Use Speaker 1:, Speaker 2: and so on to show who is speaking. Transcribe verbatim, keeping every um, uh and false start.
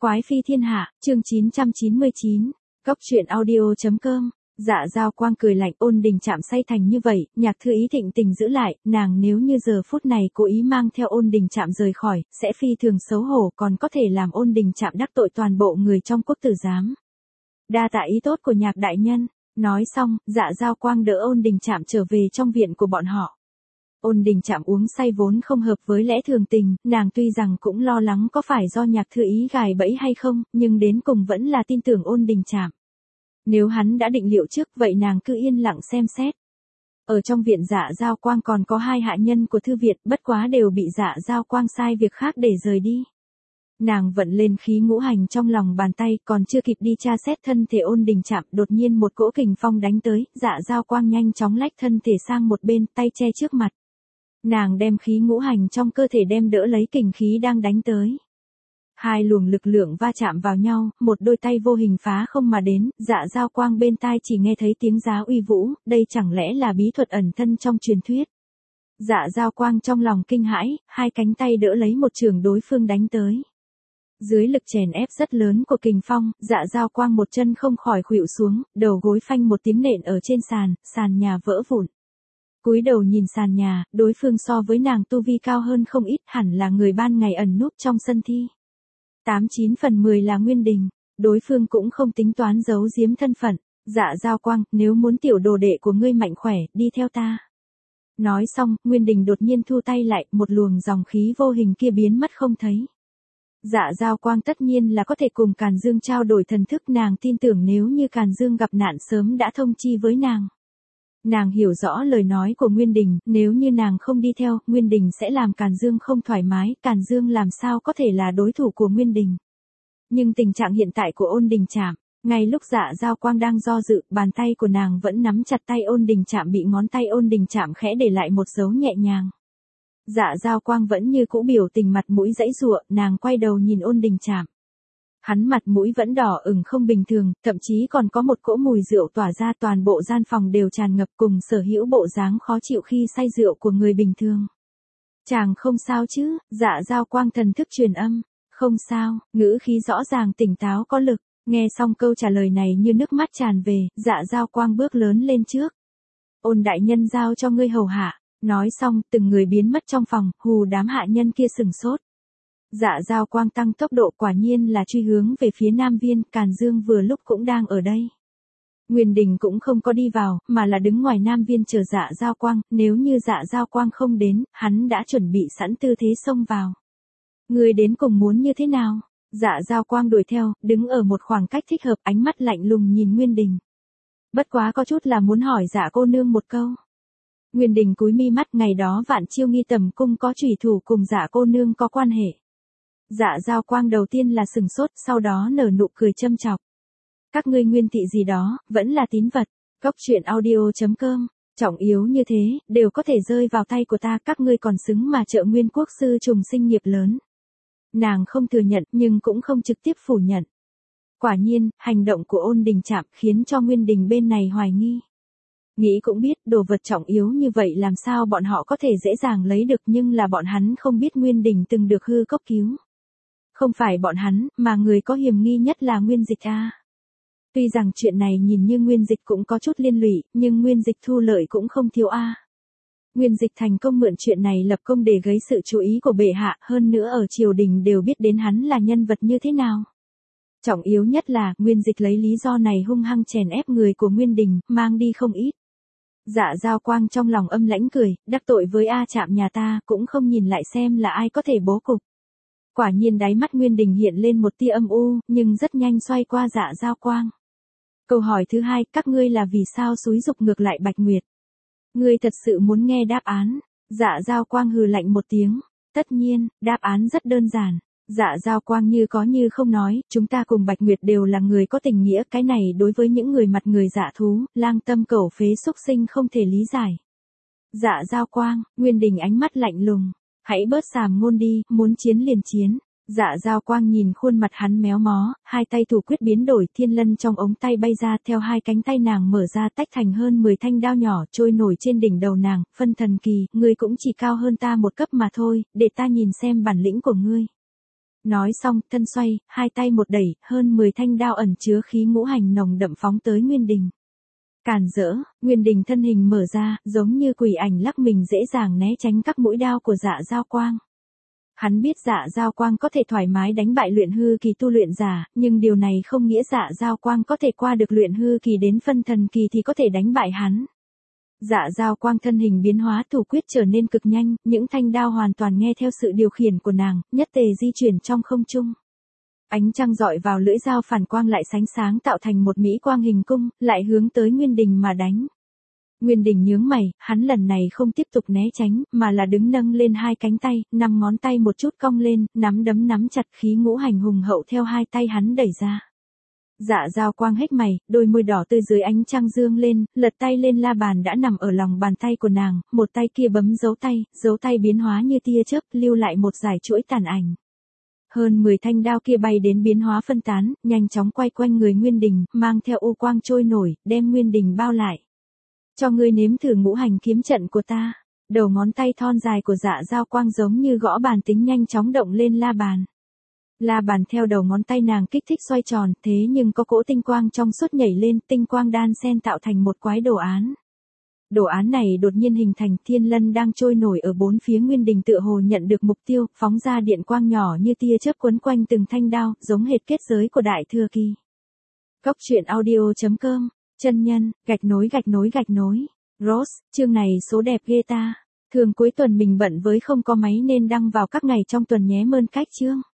Speaker 1: Quái phi thiên hạ, chương chín trăm chín mươi chín, Cốc truyện audio.com. Dạ Giao Quang cười lạnh, Ôn Đình chạm say thành như vậy, Nhạc Thư Ý thịnh tình giữ lại, nàng nếu như giờ phút này cố ý mang theo Ôn Đình chạm rời khỏi, sẽ phi thường xấu hổ, còn có thể làm Ôn Đình chạm đắc tội toàn bộ người trong quốc tử giám. Đa tạ ý tốt của Nhạc đại nhân. Nói xong, Dạ Giao Quang đỡ Ôn Đình chạm trở về trong viện của bọn họ. Ôn Đình chạm uống say vốn không hợp với lẽ thường tình, nàng tuy rằng cũng lo lắng có phải do Nhạc Thư Ý gài bẫy hay không, nhưng đến cùng vẫn là tin tưởng Ôn Đình chạm. Nếu hắn đã định liệu trước, vậy nàng cứ yên lặng xem xét. Ở trong viện Dạ Giao Quang còn có hai hạ nhân của thư viện, bất quá đều bị Dạ Giao Quang sai việc khác để rời đi. Nàng vận lên khí ngũ hành trong lòng bàn tay, còn chưa kịp đi tra xét thân thể Ôn Đình chạm, đột nhiên một cỗ kình phong đánh tới, Dạ Giao Quang nhanh chóng lách thân thể sang một bên, tay che trước mặt. Nàng đem khí ngũ hành trong cơ thể đem đỡ lấy kình khí đang đánh tới. Hai luồng lực lượng va chạm vào nhau, một đôi tay vô hình phá không mà đến, Dạ Giao Quang bên tai chỉ nghe thấy tiếng giá uy vũ, đây chẳng lẽ là bí thuật ẩn thân trong truyền thuyết. Dạ Giao Quang trong lòng kinh hãi, hai cánh tay đỡ lấy một chưởng đối phương đánh tới. Dưới lực chèn ép rất lớn của kình phong, Dạ Giao Quang một chân không khỏi khuỵu xuống, đầu gối phanh một tiếng nện ở trên sàn, sàn nhà vỡ vụn. Cúi đầu nhìn sàn nhà, đối phương so với nàng tu vi cao hơn không ít, hẳn là người ban ngày ẩn núp trong sân thi. Tám chín phần mười là Nguyên Đình, đối phương cũng không tính toán giấu giếm thân phận. Dạ Giao Quang, nếu muốn tiểu đồ đệ của ngươi mạnh khỏe, đi theo ta. Nói xong, Nguyên Đình đột nhiên thu tay lại, một luồng dòng khí vô hình kia biến mất không thấy. Dạ Giao Quang tất nhiên là có thể cùng Càn Dương trao đổi thần thức, nàng tin tưởng nếu như Càn Dương gặp nạn sớm đã thông chi với nàng. Nàng hiểu rõ lời nói của Nguyên Đình, nếu như nàng không đi theo, Nguyên Đình sẽ làm Càn Dương không thoải mái, Càn Dương làm sao có thể là đối thủ của Nguyên Đình. Nhưng tình trạng hiện tại của Ôn Đình chạm, ngay lúc Dạ Giao Quang đang do dự, bàn tay của nàng vẫn nắm chặt tay Ôn Đình chạm, bị ngón tay Ôn Đình chạm khẽ để lại một dấu nhẹ nhàng. Dạ Giao Quang vẫn như cũ biểu tình mặt mũi giãy giụa, nàng quay đầu nhìn Ôn Đình chạm. Hắn mặt mũi vẫn đỏ ửng không bình thường, thậm chí còn có một cỗ mùi rượu tỏa ra, toàn bộ gian phòng đều tràn ngập cùng sở hữu bộ dáng khó chịu khi say rượu của người bình thường. Chàng không sao chứ? Dạ Giao Quang thần thức truyền âm. Không sao, ngữ khí rõ ràng tỉnh táo có lực. Nghe xong câu trả lời này như nước mắt tràn về, Dạ Giao Quang bước lớn lên trước. Ôn đại nhân giao cho ngươi hầu hạ. Nói xong, từng người biến mất trong phòng, hù đám hạ nhân kia sừng sốt. Dạ Giao Quang tăng tốc độ, quả nhiên là truy hướng về phía Nam Viên, Càn Dương vừa lúc cũng đang ở đây. Nguyên Đình cũng không có đi vào, mà là đứng ngoài Nam Viên chờ Dạ Giao Quang, nếu như Dạ Giao Quang không đến, hắn đã chuẩn bị sẵn tư thế xông vào. Người đến cùng muốn như thế nào? Dạ Giao Quang đuổi theo, đứng ở một khoảng cách thích hợp, ánh mắt lạnh lùng nhìn Nguyên Đình. Bất quá có chút là muốn hỏi Dạ cô nương một câu. Nguyên Đình cúi mi mắt, ngày đó Vạn Chiêu Nghi tầm cung có chủy thủ cùng Dạ cô nương có quan hệ. Dạ Giao Quang đầu tiên là sừng sốt, sau đó nở nụ cười châm chọc. Các ngươi Nguyên thị gì đó, vẫn là tín vật. Cốc truyện audio.com, trọng yếu như thế, đều có thể rơi vào tay của ta, các ngươi còn xứng mà trợ Nguyên quốc sư trùng sinh nghiệp lớn. Nàng không thừa nhận, nhưng cũng không trực tiếp phủ nhận. Quả nhiên, hành động của Ôn Đình chạm khiến cho Nguyên Đình bên này hoài nghi. Nghĩ cũng biết, đồ vật trọng yếu như vậy làm sao bọn họ có thể dễ dàng lấy được, nhưng là bọn hắn không biết Nguyên Đình từng được hư cốc cứu. Không phải bọn hắn, mà người có hiểm nghi nhất là Nguyên Dịch a. Tuy rằng chuyện này nhìn như Nguyên Dịch cũng có chút liên lụy, nhưng Nguyên Dịch thu lợi cũng không thiếu a. Nguyên Dịch thành công mượn chuyện này lập công để gây sự chú ý của bệ hạ, hơn nữa ở triều đình đều biết đến hắn là nhân vật như thế nào. Trọng yếu nhất là, Nguyên Dịch lấy lý do này hung hăng chèn ép người của Nguyên Đình, mang đi không ít. Dạ Giao Quang trong lòng âm lãnh cười, đắc tội với A Trạm nhà ta, cũng không nhìn lại xem là ai có thể bố cục. Quả nhiên đáy mắt Nguyên Đình hiện lên một tia âm u, nhưng rất nhanh xoay qua Dạ Giao Quang. Câu hỏi thứ hai, các ngươi là vì sao xúi dục ngược lại Bạch Nguyệt? Ngươi thật sự muốn nghe đáp án? Dạ Giao Quang hừ lạnh một tiếng. Tất nhiên, đáp án rất đơn giản. Dạ Giao Quang như có như không nói, chúng ta cùng Bạch Nguyệt đều là người có tình nghĩa, cái này đối với những người mặt người dạ thú, lang tâm cẩu phế xúc sinh không thể lý giải. Dạ Giao Quang, Nguyên Đình ánh mắt lạnh lùng. Hãy bớt sàm ngôn đi, muốn chiến liền chiến. Dạ Giao Quang nhìn khuôn mặt hắn méo mó, hai tay thủ quyết biến đổi, thiên lân trong ống tay bay ra, theo hai cánh tay nàng mở ra tách thành hơn mười thanh đao nhỏ trôi nổi trên đỉnh đầu nàng, phân thần kỳ, ngươi cũng chỉ cao hơn ta một cấp mà thôi, để ta nhìn xem bản lĩnh của ngươi. Nói xong, thân xoay, hai tay một đẩy, hơn mười thanh đao ẩn chứa khí ngũ hành nồng đậm phóng tới Nguyên Đình. Càn rỡ, Nguyên Đình thân hình mở ra, giống như quỷ ảnh lắc mình dễ dàng né tránh các mũi đao của Dạ Dao Quang. Hắn biết Dạ Dao Quang có thể thoải mái đánh bại luyện hư kỳ tu luyện giả, nhưng điều này không nghĩa Dạ Dao Quang có thể qua được luyện hư kỳ đến phân thần kỳ thì có thể đánh bại hắn. Dạ Dao Quang thân hình biến hóa, thủ quyết trở nên cực nhanh, những thanh đao hoàn toàn nghe theo sự điều khiển của nàng, nhất tề di chuyển trong không trung. Ánh trăng dọi vào lưỡi dao phản quang lại sánh sáng tạo thành một mỹ quang hình cung, lại hướng tới Nguyên Đình mà đánh. Nguyên Đình nhướng mày, hắn lần này không tiếp tục né tránh, mà là đứng nâng lên hai cánh tay, năm ngón tay một chút cong lên, nắm đấm nắm chặt, khí ngũ hành hùng hậu theo hai tay hắn đẩy ra. Dạ Dao Quang hét mày, đôi môi đỏ tươi dưới ánh trăng dương lên, lật tay lên la bàn đã nằm ở lòng bàn tay của nàng, một tay kia bấm dấu tay, dấu tay biến hóa như tia chớp, lưu lại một dải chuỗi tàn ảnh. Hơn mười thanh đao kia bay đến biến hóa phân tán, nhanh chóng quay quanh người Nguyên Đình, mang theo u quang trôi nổi, đem Nguyên Đình bao lại. Cho ngươi nếm thử ngũ hành kiếm trận của ta. Đầu ngón tay thon dài của Dạ Dao Quang giống như gõ bàn tính nhanh chóng động lên la bàn. La bàn theo đầu ngón tay nàng kích thích xoay tròn, thế nhưng có cỗ tinh quang trong suốt nhảy lên, tinh quang đan xen tạo thành một quái đồ án. Đồ án này đột nhiên hình thành thiên lân đang trôi nổi ở bốn phía Nguyên Đình tựa hồ nhận được mục tiêu, phóng ra điện quang nhỏ như tia chớp quấn quanh từng thanh đao, giống hệt kết giới của Đại Thừa Kỳ. Cốc truyện audio chấm com, chân nhân, gạch nối gạch nối gạch nối. Rose, chương này số đẹp ghê ta. Thường cuối tuần mình bận với không có máy nên đăng vào các ngày trong tuần nhé mơn cách chương.